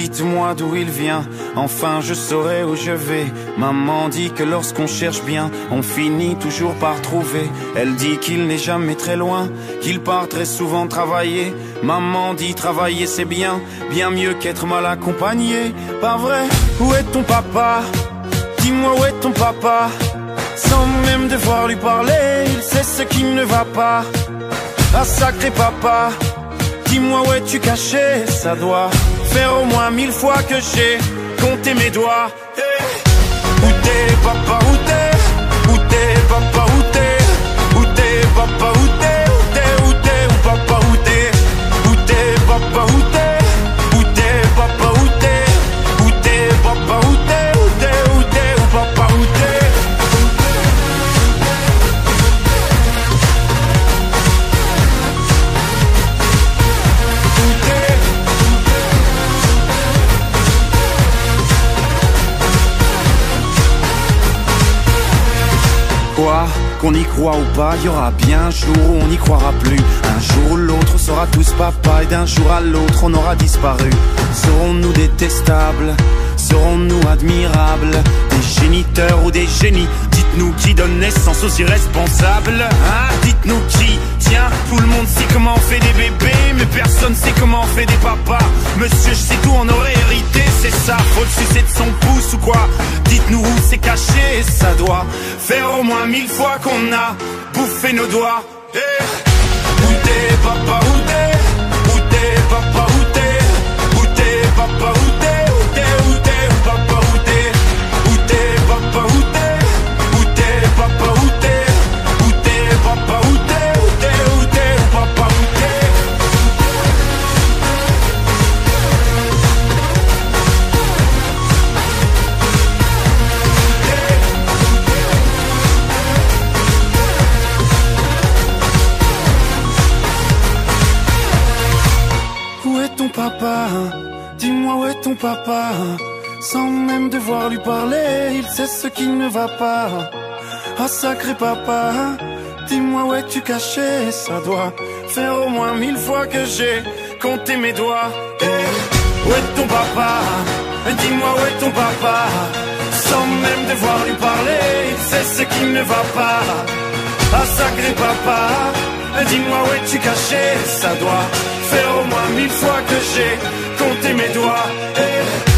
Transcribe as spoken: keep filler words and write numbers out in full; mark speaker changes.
Speaker 1: dites-moi d'où il vient, enfin je saurai où je vais. Maman dit que lorsqu'on cherche bien, on finit toujours par trouver. Elle dit qu'il n'est jamais très loin, qu'il part très souvent travailler. Maman dit travailler c'est bien, bien mieux qu'être mal accompagné. Pas vrai? Où est ton papa? Dis-moi où est ton papa? Sans même devoir lui parler, il sait ce qui ne va pas. Ah sacré papa, dis-moi où es-tu caché? Ça doit faire au moins mille fois que j'ai compté mes doigts. Hey. Où t'es papa, où t'es? Où t'es papa, où t'es? Où t'es papa, où t'es? Où t'es, où t'es, où papa, où t'es? Où t'es papa, où t'es? Où t'es papa, où t'es? Où t'es papa, où t'es? Où t'es, où t'es, où papa, où t'es? Quoi, qu'on y croit ou pas, il y aura bien un jour où on n'y croira plus. Un jour ou l'autre on sera tous papa et d'un jour à l'autre on aura disparu. Serons-nous détestables? Serons-nous admirables? Des géniteurs ou des génies? Dites-nous qui donne naissance aux irresponsables, hein? Dites-nous qui? Tiens, tout le monde sait comment on fait des bébés, mais personne sait comment on fait des papas. Monsieur, je sais tout, on aurait hérité, c'est ça. Faut le sucer de son pouce ou quoi? Dites-nous où c'est caché, ça doit faire au moins mille fois qu'on a bouffé nos doigts. Hey. Où t'es papa, où t'es? Où t'es papa, où t'es? Où t'es papa, où t'es? Où t'es, où t'es, où papa, où t'es? Où t'es papa, où t'es? Où t'es papa, où t'es? Où t'es papa, où t'es? Où t'es, où t'es, où papa, où t'es? Où est ton papa? Dis-moi où est ton papa? Sans même devoir lui parler, il sait ce qui ne va pas. Ah sacré papa, dis-moi où es-tu caché? Ça doit faire au moins mille fois que j'ai compté mes doigts. Hey. Où est ton papa? Dis-moi où est ton papa? Sans même devoir lui parler, il sait ce qui ne va pas. Ah sacré papa, dis-moi où es-tu caché? Ça doit faire au moins mille fois que j'ai compté mes doigts. Hey.